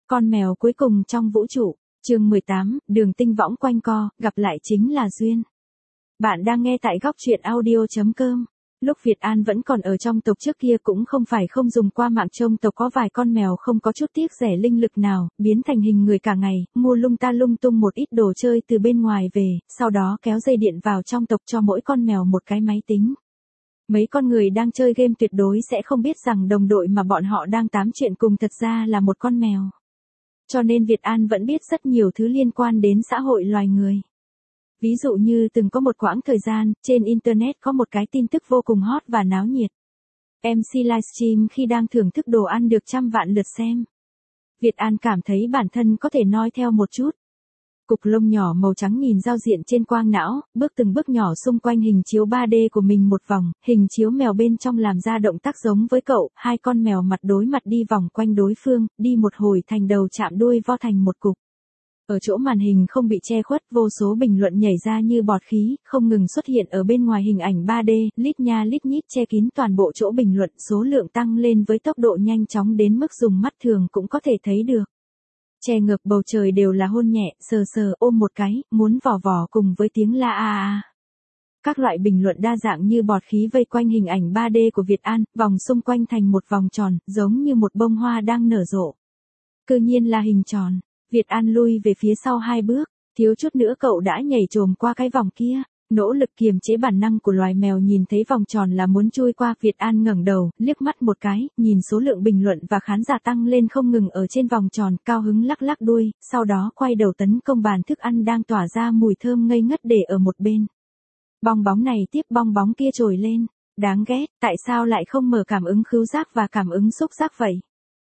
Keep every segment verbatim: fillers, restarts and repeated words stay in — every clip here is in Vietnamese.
Con mèo cuối cùng trong vũ trụ, chương mười tám, đường tinh võng quanh co, gặp lại chính là duyên. Bạn đang nghe tại góc truyện audio chấm com. Lúc Việt An vẫn còn ở trong tộc trước kia cũng không phải không dùng qua mạng trông tộc có vài con mèo không có chút tiếc rẻ linh lực nào, biến thành hình người cả ngày, mua lung ta lung tung một ít đồ chơi từ bên ngoài về, sau đó kéo dây điện vào trong tộc cho mỗi con mèo một cái máy tính. Mấy con người đang chơi game tuyệt đối sẽ không biết rằng đồng đội mà bọn họ đang tám chuyện cùng thật ra là một con mèo. Cho nên Việt An vẫn biết rất nhiều thứ liên quan đến xã hội loài người. Ví dụ như từng có một quãng thời gian, trên Internet có một cái tin tức vô cùng hot và náo nhiệt. em xê livestream khi đang thưởng thức đồ ăn được trăm vạn lượt xem. Việt An cảm thấy bản thân có thể noi theo một chút. Cục lông nhỏ màu trắng nhìn giao diện trên quang não, bước từng bước nhỏ xung quanh hình chiếu ba D của mình một vòng, hình chiếu mèo bên trong làm ra động tác giống với cậu, hai con mèo mặt đối mặt đi vòng quanh đối phương, đi một hồi thành đầu chạm đuôi vo thành một cục. Ở chỗ màn hình không bị che khuất, vô số bình luận nhảy ra như bọt khí, không ngừng xuất hiện ở bên ngoài hình ảnh ba D, lít nha lít nhít che kín toàn bộ chỗ bình luận, số lượng tăng lên với tốc độ nhanh chóng đến mức dùng mắt thường cũng có thể thấy được. Che ngược bầu trời đều là hôn nhẹ, sờ sờ, ôm một cái, muốn vò vò cùng với tiếng la a a. Các loại bình luận đa dạng như bọt khí vây quanh hình ảnh ba D của Việt An, vòng xung quanh thành một vòng tròn, giống như một bông hoa đang nở rộ. Cư nhiên là hình tròn. Việt An lui về phía sau hai bước, thiếu chút nữa cậu đã nhảy trồm qua cái vòng kia. Nỗ lực kiềm chế bản năng của loài mèo nhìn thấy vòng tròn là muốn chui qua, Việt An ngẩng đầu, liếc mắt một cái, nhìn số lượng bình luận và khán giả tăng lên không ngừng ở trên vòng tròn, cao hứng lắc lắc đuôi, sau đó quay đầu tấn công bàn thức ăn đang tỏa ra mùi thơm ngây ngất để ở một bên. Bong bóng này tiếp bong bóng kia trồi lên, đáng ghét, tại sao lại không mở cảm ứng khứu giác và cảm ứng xúc giác vậy?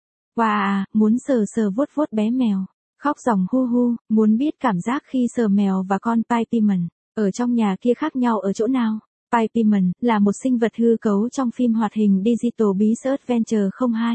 Wow, muốn sờ sờ vuốt vuốt bé mèo, khóc ròng hu hu, muốn biết cảm giác khi sờ mèo và con Paimon. Ở trong nhà kia khác nhau ở chỗ nào? Paimon là một sinh vật hư cấu trong phim hoạt hình Digital Beast Adventure không hai.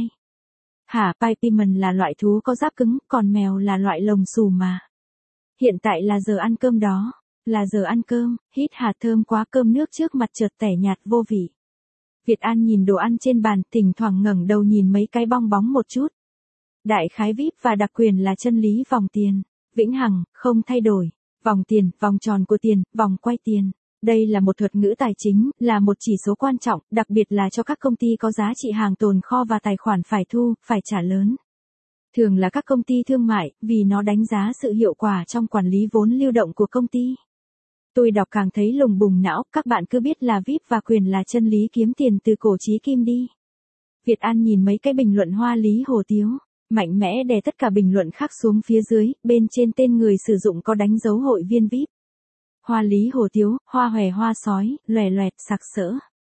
Hả, Paimon là loại thú có giáp cứng, còn mèo là loại lồng xù mà. Hiện tại là giờ ăn cơm đó, là giờ ăn cơm, hít hà thơm quá, cơm nước trước mặt chợt tẻ nhạt vô vị. Việt An nhìn đồ ăn trên bàn, thỉnh thoảng ngẩng đầu nhìn mấy cái bong bóng một chút. Đại khái vê i pê và đặc quyền là chân lý vòng tiền, vĩnh hằng, không thay đổi. Vòng tiền, vòng tròn của tiền, vòng quay tiền. Đây là một thuật ngữ tài chính, là một chỉ số quan trọng, đặc biệt là cho các công ty có giá trị hàng tồn kho và tài khoản phải thu, phải trả lớn. Thường là các công ty thương mại, vì nó đánh giá sự hiệu quả trong quản lý vốn lưu động của công ty. Tôi đọc càng thấy lùng bùng não, các bạn cứ biết là vê i pê và quyền là chân lý kiếm tiền từ cổ chí kim đi. Việt An nhìn mấy cái bình luận hoa lý hồ tiếu. Mạnh mẽ đè tất cả bình luận khác xuống phía dưới, bên trên tên người sử dụng có đánh dấu hội viên vê i pê. Hoa lý hồ tiếu, hoa hòe hoa sói, loè loẹt, sặc sỡ.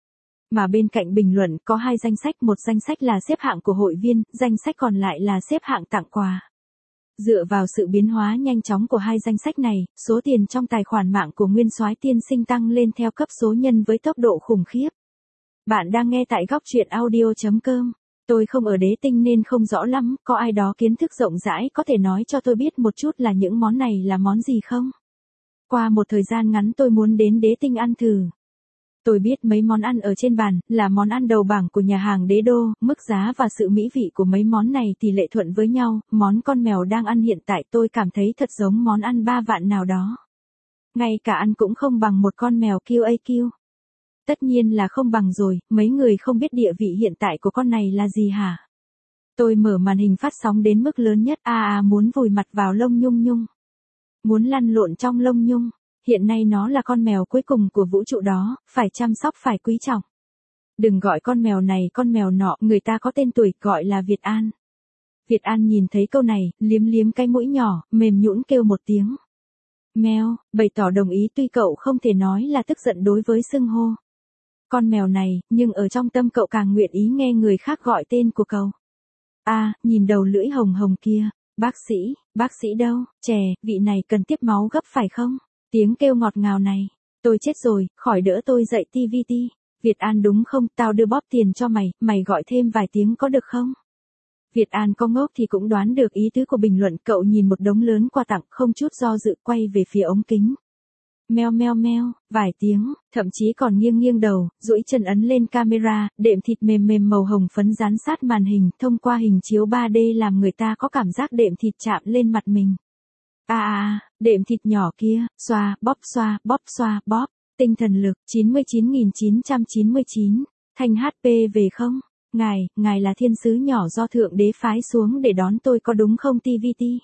Mà bên cạnh bình luận có hai danh sách, một danh sách là xếp hạng của hội viên, danh sách còn lại là xếp hạng tặng quà. Dựa vào sự biến hóa nhanh chóng của hai danh sách này, số tiền trong tài khoản mạng của Nguyên Soái tiên sinh tăng lên theo cấp số nhân với tốc độ khủng khiếp. Bạn đang nghe tại góc truyện audio chấm com. Tôi không ở đế tinh nên không rõ lắm, có ai đó kiến thức rộng rãi có thể nói cho tôi biết một chút là những món này là món gì không? Qua một thời gian ngắn tôi muốn đến đế tinh ăn thử. Tôi biết mấy món ăn ở trên bàn là món ăn đầu bảng của nhà hàng Đế Đô, mức giá và sự mỹ vị của mấy món này tỷ lệ thuận với nhau, món con mèo đang ăn hiện tại tôi cảm thấy thật giống món ăn ba vạn nào đó. Ngay cả ăn cũng không bằng một con mèo quy a quy. Tất nhiên là không bằng rồi, mấy người không biết địa vị hiện tại của con này là gì hả? Tôi mở màn hình phát sóng đến mức lớn nhất, a à, à muốn vùi mặt vào lông nhung nhung. Muốn lăn lộn trong lông nhung, hiện nay nó là con mèo cuối cùng của vũ trụ đó, phải chăm sóc phải quý trọng. Đừng gọi con mèo này con mèo nọ, người ta có tên tuổi gọi là Việt An. Việt An nhìn thấy câu này, liếm liếm cái mũi nhỏ, mềm nhũn kêu một tiếng. Mèo, bày tỏ đồng ý tuy cậu không thể nói là tức giận đối với xưng hô. Con mèo này, nhưng ở trong tâm cậu càng nguyện ý nghe người khác gọi tên của cậu. A, à, nhìn đầu lưỡi hồng hồng kia, bác sĩ, bác sĩ đâu, chè, vị này cần tiếp máu gấp phải không? Tiếng kêu ngọt ngào này, tôi chết rồi, khỏi đỡ tôi dậy ti vi ti. Việt An đúng không, tao đưa bóp tiền cho mày, mày gọi thêm vài tiếng có được không? Việt An có ngốc thì cũng đoán được ý tứ của bình luận, cậu nhìn một đống lớn quà tặng không chút do dự quay về phía ống kính. Meo meo meo, vài tiếng, thậm chí còn nghiêng nghiêng đầu, duỗi chân ấn lên camera, đệm thịt mềm mềm màu hồng phấn dán sát màn hình, thông qua hình chiếu ba D làm người ta có cảm giác đệm thịt chạm lên mặt mình. À à, đệm thịt nhỏ kia, xoa, bóp xoa, bóp xoa, bóp, tinh thần lực, chín mươi chín nghìn chín trăm chín mươi chín, thanh hát pê về không? Ngài, ngài là thiên sứ nhỏ do thượng đế phái xuống để đón tôi có đúng không tê vê tê?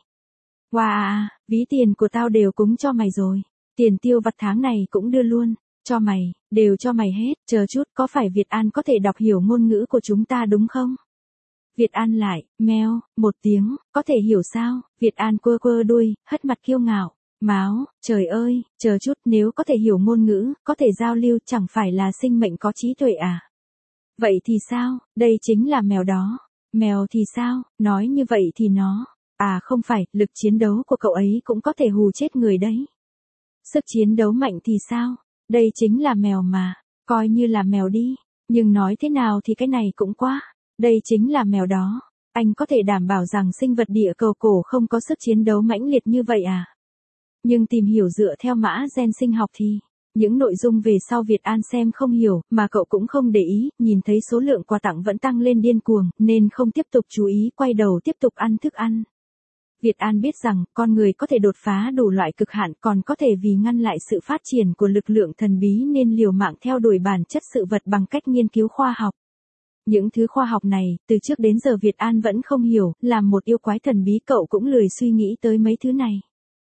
Wow, ví tiền của tao đều cúng cho mày rồi. Tiền tiêu vặt tháng này cũng đưa luôn, cho mày, đều cho mày hết, chờ chút, có phải Việt An có thể đọc hiểu ngôn ngữ của chúng ta đúng không? Việt An lại, meo, một tiếng, có thể hiểu sao? Việt An quơ quơ đuôi, hất mặt kiêu ngạo, máu, trời ơi, chờ chút, nếu có thể hiểu ngôn ngữ, có thể giao lưu, chẳng phải là sinh mệnh có trí tuệ à? Vậy thì sao, đây chính là mèo đó. Mèo thì sao, nói như vậy thì nó, à không phải, lực chiến đấu của cậu ấy cũng có thể hù chết người đấy. Sức chiến đấu mạnh thì sao? Đây chính là mèo mà, coi như là mèo đi, nhưng nói thế nào thì cái này cũng quá, đây chính là mèo đó. Anh có thể đảm bảo rằng sinh vật địa cầu cổ không có sức chiến đấu mãnh liệt như vậy à? Nhưng tìm hiểu dựa theo mã gen sinh học thì, những nội dung về sau Việt An xem không hiểu, mà cậu cũng không để ý, nhìn thấy số lượng quà tặng vẫn tăng lên điên cuồng, nên không tiếp tục chú ý, quay đầu tiếp tục ăn thức ăn. Việt An biết rằng, con người có thể đột phá đủ loại cực hạn, còn có thể vì ngăn lại sự phát triển của lực lượng thần bí nên liều mạng theo đuổi bản chất sự vật bằng cách nghiên cứu khoa học. Những thứ khoa học này, từ trước đến giờ Việt An vẫn không hiểu, làm một yêu quái thần bí cậu cũng lười suy nghĩ tới mấy thứ này.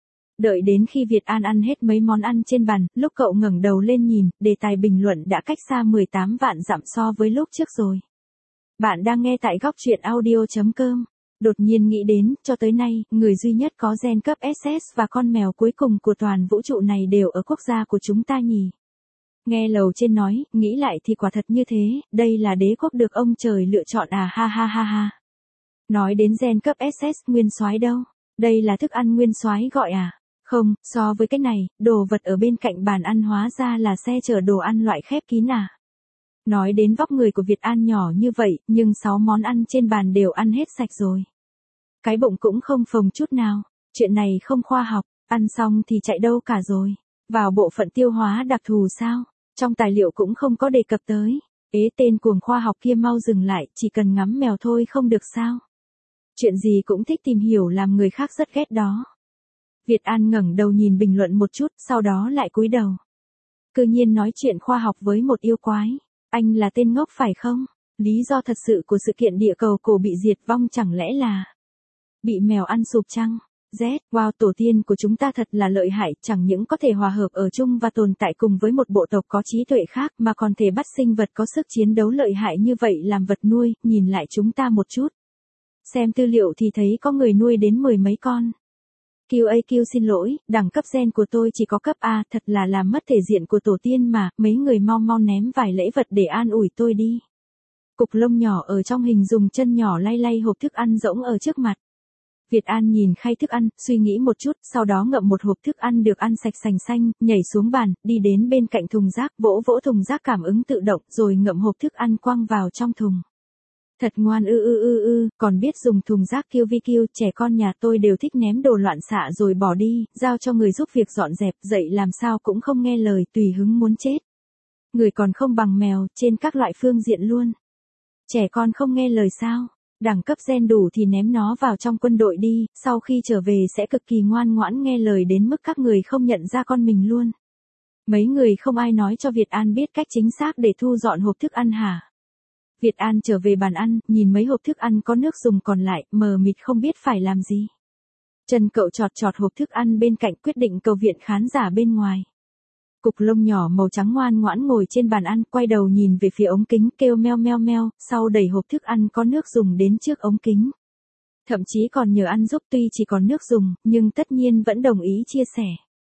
Đợi đến khi Việt An ăn hết mấy món ăn trên bàn, lúc cậu ngẩng đầu lên nhìn, đề tài bình luận đã cách xa mười tám vạn dặm so với lúc trước rồi. Bạn đang nghe tại góc truyện audio chấm com. Đột nhiên nghĩ đến, cho tới nay, người duy nhất có gen cấp ét ét và con mèo cuối cùng của toàn vũ trụ này đều ở quốc gia của chúng ta nhỉ. Nghe lầu trên nói, nghĩ lại thì quả thật như thế, đây là đế quốc được ông trời lựa chọn à ha ha ha ha. Nói đến gen cấp ét ét nguyên soái đâu, đây là thức ăn nguyên soái gọi à? Không, so với cái này, đồ vật ở bên cạnh bàn ăn hóa ra là xe chở đồ ăn loại khép kín à. Nói đến vóc người của Việt An nhỏ như vậy, nhưng sáu món ăn trên bàn đều ăn hết sạch rồi. Cái bụng cũng không phồng chút nào, chuyện này không khoa học, ăn xong thì chạy đâu cả rồi. Vào bộ phận tiêu hóa đặc thù sao? Trong tài liệu cũng không có đề cập tới. Ế tên cuồng khoa học kia mau dừng lại, chỉ cần ngắm mèo thôi không được sao? Chuyện gì cũng thích tìm hiểu làm người khác rất ghét đó. Việt An ngẩng đầu nhìn bình luận một chút, sau đó lại cúi đầu. Cứ nhiên nói chuyện khoa học với một yêu quái. Anh là tên ngốc phải không? Lý do thật sự của sự kiện địa cầu cổ bị diệt vong chẳng lẽ là bị mèo ăn sụp chăng? Z, wow, tổ tiên của chúng ta thật là lợi hại, chẳng những có thể hòa hợp ở chung và tồn tại cùng với một bộ tộc có trí tuệ khác mà còn thể bắt sinh vật có sức chiến đấu lợi hại như vậy làm vật nuôi, nhìn lại chúng ta một chút. Xem tư liệu thì thấy có người nuôi đến mười mấy con. quy a quy xin lỗi, đẳng cấp gen của tôi chỉ có cấp A, thật là làm mất thể diện của tổ tiên mà, mấy người mau mau ném vài lễ vật để an ủi tôi đi. Cục lông nhỏ ở trong hình dùng chân nhỏ lay lay hộp thức ăn rỗng ở trước mặt. Việt An nhìn khay thức ăn, suy nghĩ một chút, sau đó ngậm một hộp thức ăn được ăn sạch sành xanh, nhảy xuống bàn, đi đến bên cạnh thùng rác, vỗ vỗ thùng rác cảm ứng tự động, rồi ngậm hộp thức ăn quăng vào trong thùng. Thật ngoan ư ư ư ư, còn biết dùng thùng rác kiu vi kiu, trẻ con nhà tôi đều thích ném đồ loạn xạ rồi bỏ đi, giao cho người giúp việc dọn dẹp, dậy làm sao cũng không nghe lời, tùy hứng muốn chết. Người còn không bằng mèo, trên các loại phương diện luôn. Trẻ con không nghe lời sao? Đẳng cấp gen đủ thì ném nó vào trong quân đội đi, sau khi trở về sẽ cực kỳ ngoan ngoãn nghe lời đến mức các người không nhận ra con mình luôn. Mấy người không ai nói cho Việt An biết cách chính xác để thu dọn hộp thức ăn hả? Việt An trở về bàn ăn, nhìn mấy hộp thức ăn có nước dùng còn lại, mờ mịt không biết phải làm gì. Chân cậu chọt chọt hộp thức ăn bên cạnh quyết định cầu viện khán giả bên ngoài. Cục lông nhỏ màu trắng ngoan ngoãn ngồi trên bàn ăn, quay đầu nhìn về phía ống kính, kêu meo meo meo, sau đẩy hộp thức ăn có nước dùng đến trước ống kính. Thậm chí còn nhờ ăn giúp, tuy chỉ còn nước dùng, nhưng tất nhiên vẫn đồng ý chia sẻ.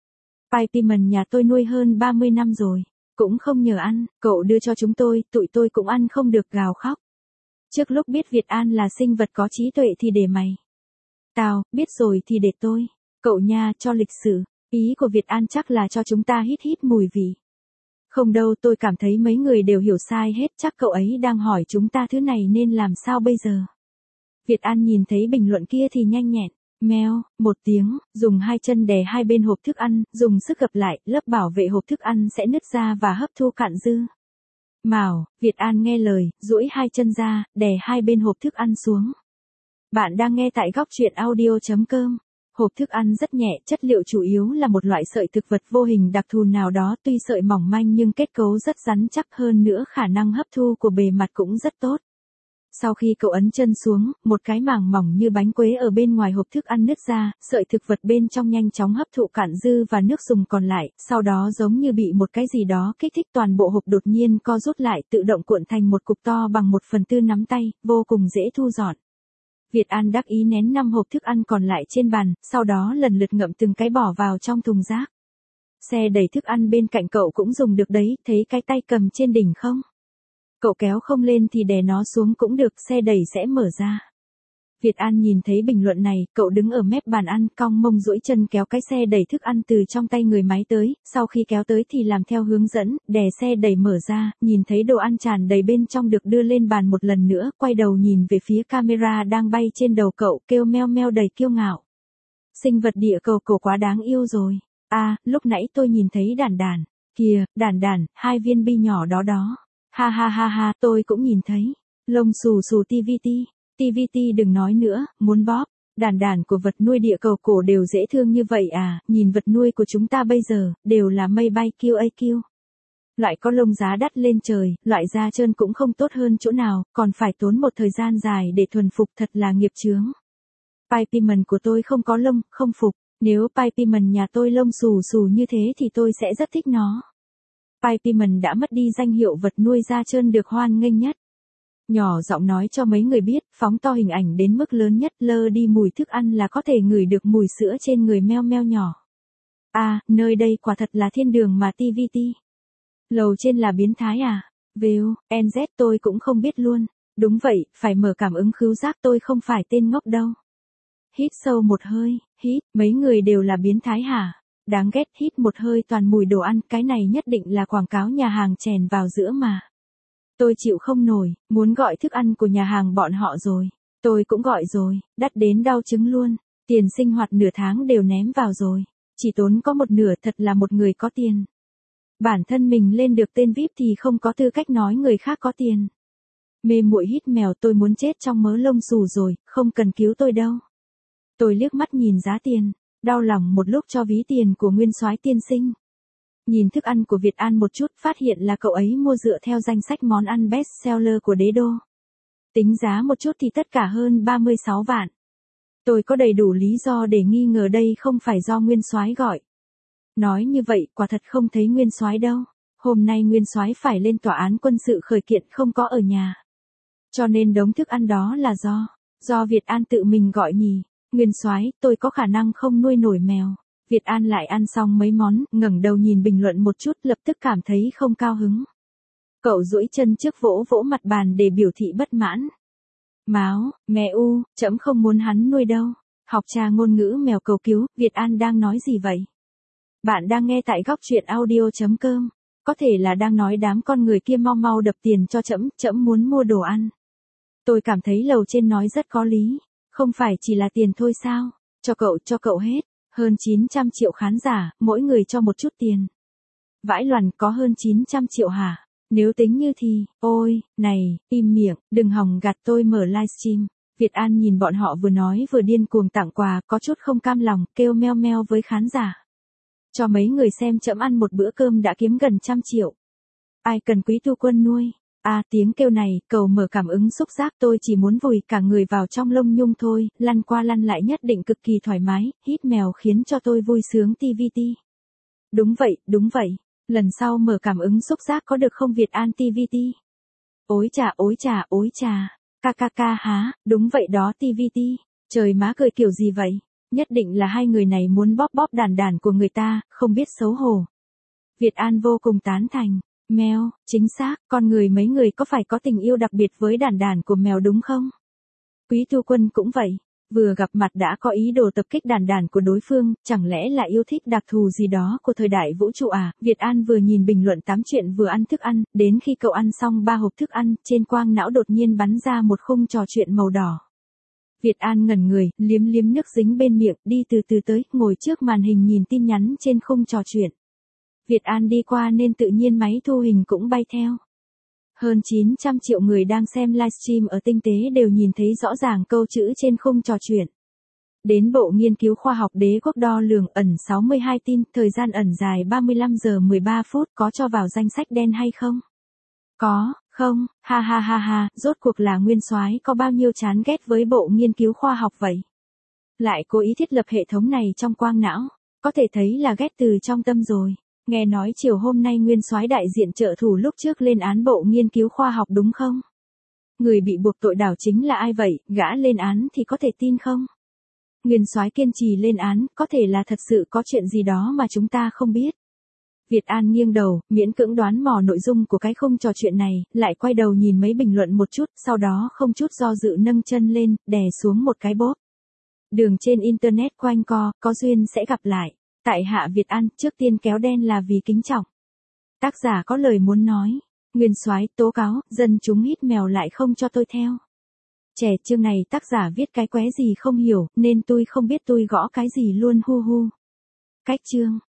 Pipimon nhà tôi nuôi hơn ba mươi năm rồi. Cũng không nhờ ăn, cậu đưa cho chúng tôi, tụi tôi cũng ăn không được, gào khóc. Trước lúc biết Việt An là sinh vật có trí tuệ thì để mày. Tao, biết rồi thì để tôi. Cậu nha, cho lịch sử. Ý của Việt An chắc là cho chúng ta hít hít mùi vị. Không đâu, tôi cảm thấy mấy người đều hiểu sai hết, chắc cậu ấy đang hỏi chúng ta thứ này nên làm sao bây giờ. Việt An nhìn thấy bình luận kia thì nhanh nhẹn. Meo, một tiếng, dùng hai chân đè hai bên hộp thức ăn, dùng sức gập lại, lớp bảo vệ hộp thức ăn sẽ nứt ra và hấp thu cạn dư. Mào, Việt An nghe lời, duỗi hai chân ra, đè hai bên hộp thức ăn xuống. Bạn đang nghe tại góc truyện audio chấm com. Hộp thức ăn rất nhẹ, chất liệu chủ yếu là một loại sợi thực vật vô hình đặc thù nào đó, tuy sợi mỏng manh nhưng kết cấu rất rắn chắc, hơn nữa khả năng hấp thu của bề mặt cũng rất tốt. Sau khi cậu ấn chân xuống, một cái màng mỏng như bánh quế ở bên ngoài hộp thức ăn nứt ra, sợi thực vật bên trong nhanh chóng hấp thụ cạn dư và nước dùng còn lại, sau đó giống như bị một cái gì đó kích thích, toàn bộ hộp đột nhiên co rút lại, tự động cuộn thành một cục to bằng một phần tư nắm tay, vô cùng dễ thu dọn. Việt An đắc ý nén năm hộp thức ăn còn lại trên bàn, sau đó lần lượt ngậm từng cái bỏ vào trong thùng rác. Xe đẩy thức ăn bên cạnh cậu cũng dùng được đấy, thấy cái tay cầm trên đỉnh không? Cậu kéo không lên thì đè nó xuống cũng được, xe đẩy sẽ mở ra. Việt An nhìn thấy bình luận này, cậu đứng ở mép bàn ăn, cong mông duỗi chân kéo cái xe đẩy thức ăn từ trong tay người máy tới, sau khi kéo tới thì làm theo hướng dẫn, đè xe đẩy mở ra, nhìn thấy đồ ăn tràn đầy bên trong được đưa lên bàn một lần nữa, quay đầu nhìn về phía camera đang bay trên đầu cậu, kêu meo meo đầy kiêu ngạo. Sinh vật địa cầu cổ quá đáng yêu rồi. À, lúc nãy tôi nhìn thấy đàn đàn. Kìa, đàn đàn, hai viên bi nhỏ đó đó. Ha ha ha ha, tôi cũng nhìn thấy. Lông xù xù ti vi ti. ti vi ti đừng nói nữa, muốn bóp. Đàn đàn của vật nuôi địa cầu cổ đều dễ thương như vậy à, nhìn vật nuôi của chúng ta bây giờ, đều là mây bay kiu a kiu. Loại có lông giá đắt lên trời, loại da trơn cũng không tốt hơn chỗ nào, còn phải tốn một thời gian dài để thuần phục, thật là nghiệp chướng. Paimon của tôi không có lông, không phục. Nếu Paimon nhà tôi lông xù xù như thế thì tôi sẽ rất thích nó. Paimon đã mất đi danh hiệu vật nuôi da trơn được hoan nghênh nhất. Nhỏ giọng nói cho mấy người biết, phóng to hình ảnh đến mức lớn nhất, lơ đi mùi thức ăn là có thể ngửi được mùi sữa trên người meo meo nhỏ. À, nơi đây quả thật là thiên đường mà ti vi ti. Lầu trên là biến thái à? Vêu, en dét tôi cũng không biết luôn. Đúng vậy, phải mở cảm ứng khứu giác, tôi không phải tên ngốc đâu. Hít sâu một hơi, hít, mấy người đều là biến thái hả? Đáng ghét, hít một hơi toàn mùi đồ ăn, cái này nhất định là quảng cáo nhà hàng chèn vào giữa mà. Tôi chịu không nổi, muốn gọi thức ăn của nhà hàng bọn họ rồi. Tôi cũng gọi rồi, đắt đến đau trứng luôn. Tiền sinh hoạt nửa tháng đều ném vào rồi. Chỉ tốn có một nửa, thật là một người có tiền. Bản thân mình lên được tên vi ai pi thì không có tư cách nói người khác có tiền. Mê muội hít mèo, tôi muốn chết trong mớ lông xù rồi, không cần cứu tôi đâu. Tôi liếc mắt nhìn giá tiền, đau lòng một lúc cho ví tiền của nguyên soái tiên sinh. Nhìn thức ăn của Việt An một chút, phát hiện là cậu ấy mua dựa theo danh sách món ăn best seller của đế đô. Tính giá một chút thì tất cả hơn ba mươi sáu vạn. Tôi có đầy đủ lý do để nghi ngờ đây không phải do nguyên soái gọi. Nói như vậy, quả thật không thấy nguyên soái đâu. Hôm nay nguyên soái phải lên tòa án quân sự khởi kiện, không có ở nhà. Cho nên đống thức ăn đó là do, do Việt An tự mình gọi nhỉ. Nguyên soái, tôi có khả năng không nuôi nổi mèo. Việt An lại ăn xong mấy món, ngẩng đầu nhìn bình luận một chút, lập tức cảm thấy không cao hứng. Cậu duỗi chân trước vỗ vỗ mặt bàn để biểu thị bất mãn. Máu, mẹ u, trẫm không muốn hắn nuôi đâu. Học trà ngôn ngữ mèo cầu cứu, Việt An đang nói gì vậy? Bạn đang nghe tại góc truyện audio chấm com. Có thể là đang nói đám con người kia mau mau đập tiền cho trẫm, trẫm muốn mua đồ ăn. Tôi cảm thấy lầu trên nói rất có lý. Không phải chỉ là tiền thôi sao? Cho cậu, cho cậu hết. Hơn chín trăm triệu khán giả, mỗi người cho một chút tiền. Vãi loằn, có hơn chín trăm triệu hả? Nếu tính như thì, ôi, này, im miệng, đừng hòng gạt tôi mở livestream. Việt An nhìn bọn họ vừa nói vừa điên cuồng tặng quà, có chút không cam lòng, kêu meo meo với khán giả. Cho mấy người xem trẫm ăn một bữa cơm đã kiếm gần trăm triệu. Ai cần quý tu quân nuôi? À, tiếng kêu này, cầu mở cảm ứng xúc giác, tôi chỉ muốn vùi cả người vào trong lông nhung thôi, lăn qua lăn lại nhất định cực kỳ thoải mái, hít mèo khiến cho tôi vui sướng ti vi ti. Đúng vậy, đúng vậy, lần sau mở cảm ứng xúc giác có được không Việt An ti vi ti? Ối chà, ối chà, ối chà, ca ca ca há, đúng vậy đó ti vi ti, trời má cười kiểu gì vậy? Nhất định là hai người này muốn bóp bóp đàn đàn của người ta, không biết xấu hổ. Việt An vô cùng tán thành. Mèo, chính xác, con người mấy người có phải có tình yêu đặc biệt với đàn đàn của mèo đúng không? Quý tu quân cũng vậy, vừa gặp mặt đã có ý đồ tập kích đàn đàn của đối phương, chẳng lẽ là yêu thích đặc thù gì đó của thời đại vũ trụ à? Việt An vừa nhìn bình luận tám chuyện vừa ăn thức ăn, đến khi cậu ăn xong ba hộp thức ăn, trên quang não đột nhiên bắn ra một khung trò chuyện màu đỏ. Việt An ngẩn người, liếm liếm nước dính bên miệng, đi từ từ tới, ngồi trước màn hình nhìn tin nhắn trên khung trò chuyện. Việt An đi qua nên tự nhiên máy thu hình cũng bay theo. Hơn chín trăm triệu người đang xem livestream ở Tinh Tế đều nhìn thấy rõ ràng câu chữ trên khung trò chuyện. Đến Bộ Nghiên cứu Khoa học Đế quốc đo lường ẩn sáu mươi hai tin, thời gian ẩn dài ba mươi lăm giờ mười ba phút, có cho vào danh sách đen hay không? Có, không, ha ha ha ha, rốt cuộc là nguyên soái có bao nhiêu chán ghét với Bộ Nghiên cứu Khoa học vậy? Lại cố ý thiết lập hệ thống này trong quang não, có thể thấy là ghét từ trong tâm rồi. Nghe nói chiều hôm nay nguyên soái đại diện trợ thủ lúc trước lên án Bộ Nghiên cứu Khoa học đúng không? Người bị buộc tội đảo chính là ai vậy, gã lên án thì có thể tin không? Nguyên soái kiên trì lên án, có thể là thật sự có chuyện gì đó mà chúng ta không biết. Việt An nghiêng đầu, miễn cưỡng đoán mò nội dung của cái khung trò chuyện này, lại quay đầu nhìn mấy bình luận một chút, sau đó không chút do dự nâng chân lên, đè xuống một cái bốp. Đường trên internet quanh co, có duyên sẽ gặp lại. Tại hạ Việt An, trước tiên kéo đen là vì kính trọng. Tác giả có lời muốn nói. Nguyên soái tố cáo, dân chúng hít mèo lại không cho tôi theo. Trẻ chương này tác giả viết cái qué gì không hiểu, nên tôi không biết tôi gõ cái gì luôn hu hu. Cách chương.